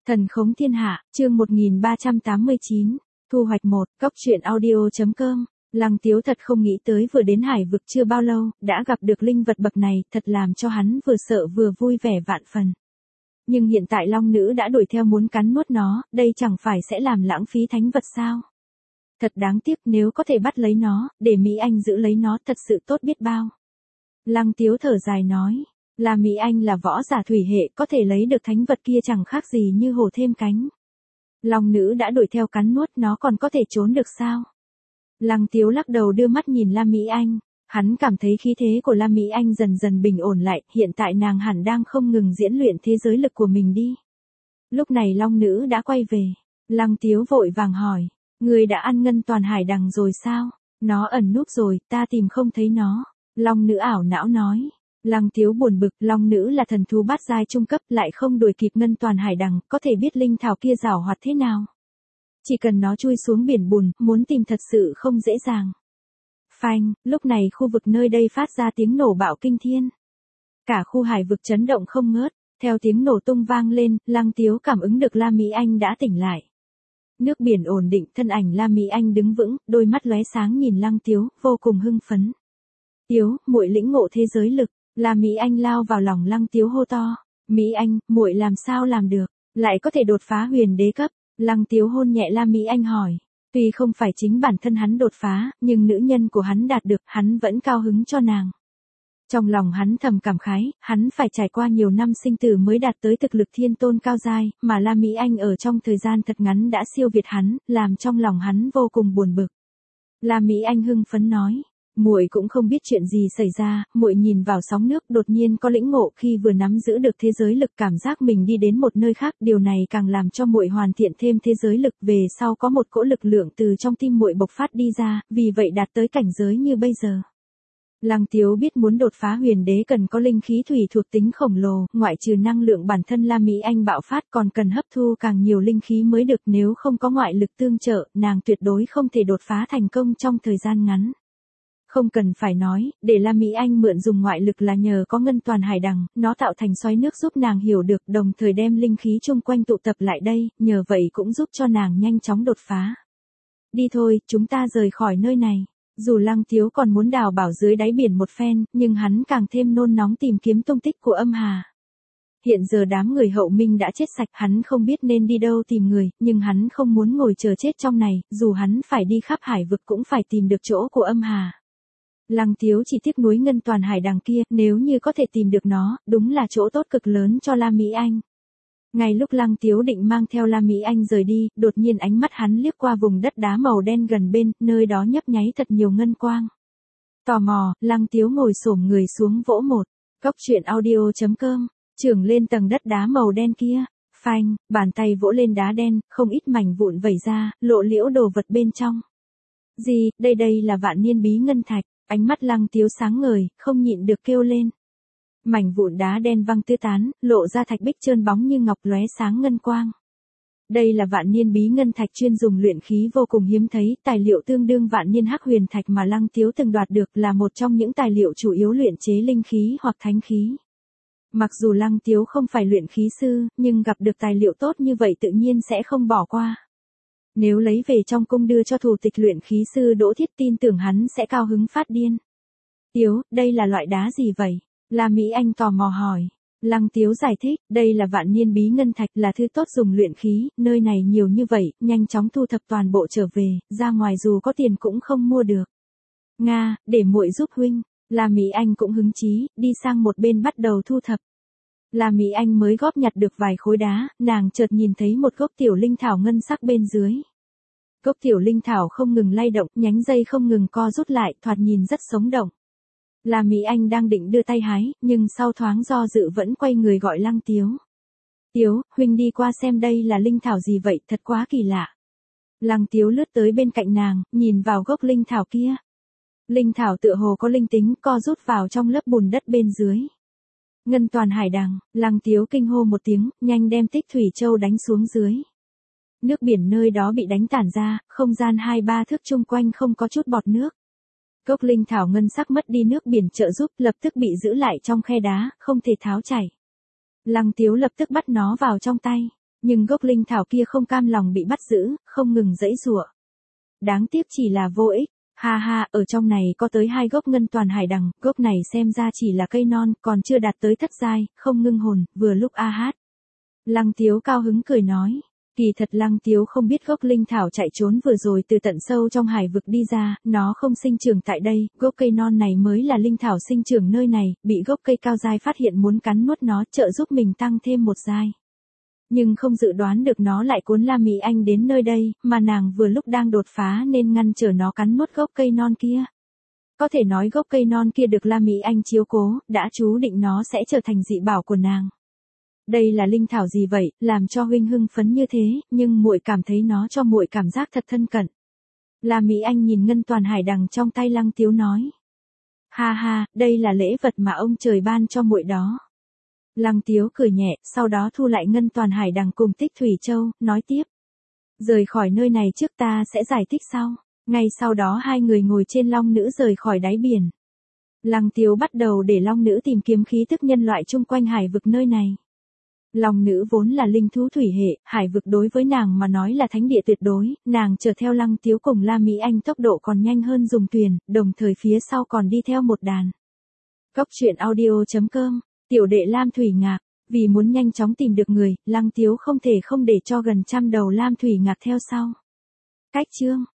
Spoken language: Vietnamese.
Thần khống thiên hạ, chương 1389, thu hoạch 1, cóc truyện audio.com. Lăng Tiếu thật không nghĩ tới vừa đến hải vực chưa bao lâu, đã gặp được linh vật bậc này, thật làm cho hắn vừa sợ vừa vui vẻ vạn phần. Nhưng hiện tại long nữ đã đuổi theo muốn cắn nuốt nó, đây chẳng phải sẽ làm lãng phí thánh vật sao? Thật đáng tiếc, nếu có thể bắt lấy nó, để Mỹ Anh giữ lấy nó thật sự tốt biết bao. Lăng Tiếu thở dài nói. Là Mỹ Anh là võ giả thủy hệ, có thể lấy được thánh vật kia chẳng khác gì như hổ thêm cánh. Long nữ đã đuổi theo cắn nuốt, nó còn có thể trốn được sao? Lăng Tiếu lắc đầu đưa mắt nhìn La Mỹ Anh. Hắn cảm thấy khí thế của La Mỹ Anh dần dần bình ổn lại, hiện tại nàng hẳn đang không ngừng diễn luyện thế giới lực của mình đi. Lúc này long nữ đã quay về. Lăng Tiếu vội vàng hỏi, người đã ăn ngân toàn hải đằng rồi sao? Nó ẩn núp rồi, ta tìm không thấy nó. Long nữ ảo não nói. Lăng Tiếu buồn bực, long nữ là thần thú bát giai trung cấp, lại không đuổi kịp ngân toàn hải đằng, có thể biết linh thảo kia giảo hoạt thế nào. Chỉ cần nó chui xuống biển bùn, muốn tìm thật sự không dễ dàng. Phanh, lúc này khu vực nơi đây phát ra tiếng nổ bạo kinh thiên. Cả khu hải vực chấn động không ngớt, theo tiếng nổ tung vang lên, Lăng Tiếu cảm ứng được La Mỹ Anh đã tỉnh lại. Nước biển ổn định, thân ảnh La Mỹ Anh đứng vững, đôi mắt lóe sáng nhìn Lăng Tiếu, vô cùng hưng phấn. Tiếu, muội lĩnh ngộ thế giới lực. La Mỹ Anh lao vào lòng Lăng Tiếu hô to. Mỹ Anh, muội làm sao làm được, lại có thể đột phá huyền đế cấp? Lăng Tiếu hôn nhẹ La Mỹ Anh hỏi. Tuy không phải chính bản thân hắn đột phá, nhưng nữ nhân của hắn đạt được, hắn vẫn cao hứng cho nàng. Trong lòng hắn thầm cảm khái, hắn phải trải qua nhiều năm sinh tử mới đạt tới thực lực thiên tôn cao giai, mà La Mỹ Anh ở trong thời gian thật ngắn đã siêu việt hắn, làm trong lòng hắn vô cùng buồn bực. La Mỹ Anh hưng phấn nói. Muội cũng không biết chuyện gì xảy ra, muội nhìn vào sóng nước đột nhiên có lĩnh ngộ, khi vừa nắm giữ được thế giới lực cảm giác mình đi đến một nơi khác, điều này càng làm cho muội hoàn thiện thêm thế giới lực, về sau có một cỗ lực lượng từ trong tim muội bộc phát đi ra, vì vậy đạt tới cảnh giới như bây giờ. Lăng Tiếu biết muốn đột phá huyền đế cần có linh khí thủy thuộc tính khổng lồ, ngoại trừ năng lượng bản thân La Mỹ Anh bạo phát còn cần hấp thu càng nhiều linh khí mới được, nếu không có ngoại lực tương trợ, nàng tuyệt đối không thể đột phá thành công trong thời gian ngắn. Không cần phải nói, để La Mỹ Anh mượn dùng ngoại lực là nhờ có ngân toàn hải đằng, nó tạo thành xoáy nước giúp nàng hiểu được, đồng thời đem linh khí chung quanh tụ tập lại đây, nhờ vậy cũng giúp cho nàng nhanh chóng đột phá. Đi thôi, chúng ta rời khỏi nơi này. Dù Lăng Tiếu còn muốn đào bảo dưới đáy biển một phen, nhưng hắn càng thêm nôn nóng tìm kiếm tung tích của Âm Hà. Hiện giờ đám người Hậu Minh đã chết sạch, hắn không biết nên đi đâu tìm người, nhưng hắn không muốn ngồi chờ chết trong này, dù hắn phải đi khắp hải vực cũng phải tìm được chỗ của Âm Hà. Lăng Tiếu chỉ tiếc nuối ngân toàn hải đằng kia, nếu như có thể tìm được nó, đúng là chỗ tốt cực lớn cho La Mỹ Anh. Ngay lúc Lăng Tiếu định mang theo La Mỹ Anh rời đi, đột nhiên ánh mắt hắn liếc qua vùng đất đá màu đen gần bên, nơi đó nhấp nháy thật nhiều ngân quang. Tò mò, Lăng Tiếu ngồi xổm người xuống vỗ một, cóc truyện audio.com, chưởng lên tầng đất đá màu đen kia. Phanh, bàn tay vỗ lên đá đen, không ít mảnh vụn vẩy ra, lộ liễu đồ vật bên trong. Gì, đây là vạn niên bí ngân thạch. Ánh mắt Lăng Tiếu sáng ngời, không nhịn được kêu lên. Mảnh vụn đá đen văng tứ tán, lộ ra thạch bích trơn bóng như ngọc lóe sáng ngân quang. Đây là vạn niên bí ngân thạch chuyên dùng luyện khí vô cùng hiếm thấy, tài liệu tương đương vạn niên hắc huyền thạch mà Lăng Tiếu từng đoạt được, là một trong những tài liệu chủ yếu luyện chế linh khí hoặc thánh khí. Mặc dù Lăng Tiếu không phải luyện khí sư, nhưng gặp được tài liệu tốt như vậy tự nhiên sẽ không bỏ qua. Nếu lấy về trong cung đưa cho thủ tịch luyện khí sư Đỗ Thiết, tin tưởng hắn sẽ cao hứng phát điên. Tiếu, đây là loại đá gì vậy? La Mỹ Anh tò mò hỏi. Lăng Tiếu giải thích, đây là vạn niên bí ngân thạch, là thứ tốt dùng luyện khí, nơi này nhiều như vậy, nhanh chóng thu thập toàn bộ trở về, ra ngoài dù có tiền cũng không mua được. Nga, để muội giúp huynh. La Mỹ Anh cũng hứng chí, đi sang một bên bắt đầu thu thập. La Mỹ Anh mới góp nhặt được vài khối đá, nàng chợt nhìn thấy một gốc tiểu linh thảo ngân sắc bên dưới. Gốc tiểu linh thảo không ngừng lay động, nhánh dây không ngừng co rút lại, thoạt nhìn rất sống động. La Mỹ Anh đang định đưa tay hái, nhưng sau thoáng do dự vẫn quay người gọi Lăng Tiếu. Tiếu, huynh đi qua xem đây là linh thảo gì vậy, thật quá kỳ lạ. Lăng Tiếu lướt tới bên cạnh nàng, nhìn vào gốc linh thảo kia. Linh thảo tựa hồ có linh tính, co rút vào trong lớp bùn đất bên dưới. Ngân toàn hải đằng, Lăng Tiếu kinh hô một tiếng, nhanh đem tích thủy châu đánh xuống dưới. Nước biển nơi đó bị đánh tản ra, không gian 2-3 thước chung quanh không có chút bọt nước. Gốc linh thảo ngân sắc mất đi nước biển trợ giúp, lập tức bị giữ lại trong khe đá, không thể tháo chảy. Lăng Tiếu lập tức bắt nó vào trong tay. Nhưng gốc linh thảo kia không cam lòng bị bắt giữ, không ngừng giãy giụa. Đáng tiếc chỉ là vô ích. Ha ha, ở trong này có tới 2 gốc ngân toàn hải đằng, gốc này xem ra chỉ là cây non, còn chưa đạt tới thất giai, không ngưng hồn, vừa lúc a hát. Lăng Tiếu cao hứng cười nói. Kỳ thật Lăng Tiếu không biết gốc linh thảo chạy trốn vừa rồi từ tận sâu trong hải vực đi ra, nó không sinh trưởng tại đây, gốc cây non này mới là linh thảo sinh trưởng nơi này, bị gốc cây cao giai phát hiện muốn cắn nuốt nó, trợ giúp mình tăng thêm một giai. Nhưng không dự đoán được nó lại cuốn La Mỹ Anh đến nơi đây, mà nàng vừa lúc đang đột phá nên ngăn trở nó cắn nuốt gốc cây non kia. Có thể nói gốc cây non kia được La Mỹ Anh chiếu cố, đã chú định nó sẽ trở thành dị bảo của nàng. Đây là linh thảo gì vậy, làm cho huynh hưng phấn như thế, nhưng muội cảm thấy nó cho muội cảm giác thật thân cận. La Mỹ Anh nhìn ngân toàn hải đằng trong tay Lăng Tiếu nói. Ha ha, đây là lễ vật mà ông trời ban cho muội đó. Lăng Tiếu cười nhẹ, sau đó thu lại ngân toàn hải đằng cùng Tích Thủy Châu, nói tiếp. Rời khỏi nơi này trước ta sẽ giải thích sau. Ngay sau đó hai người ngồi trên long nữ rời khỏi đáy biển. Lăng Tiếu bắt đầu để long nữ tìm kiếm khí tức nhân loại chung quanh hải vực nơi này. Long nữ vốn là linh thú thủy hệ, hải vực đối với nàng mà nói là thánh địa tuyệt đối, nàng chở theo Lăng Tiếu cùng La Mỹ Anh tốc độ còn nhanh hơn dùng thuyền, đồng thời phía sau còn đi theo một đàn. Cốc truyện audio.com, tiểu đệ Lam Thủy Ngạc, vì muốn nhanh chóng tìm được người, Lăng Tiếu không thể không để cho gần 100 đầu Lam Thủy Ngạc theo sau. Cách chương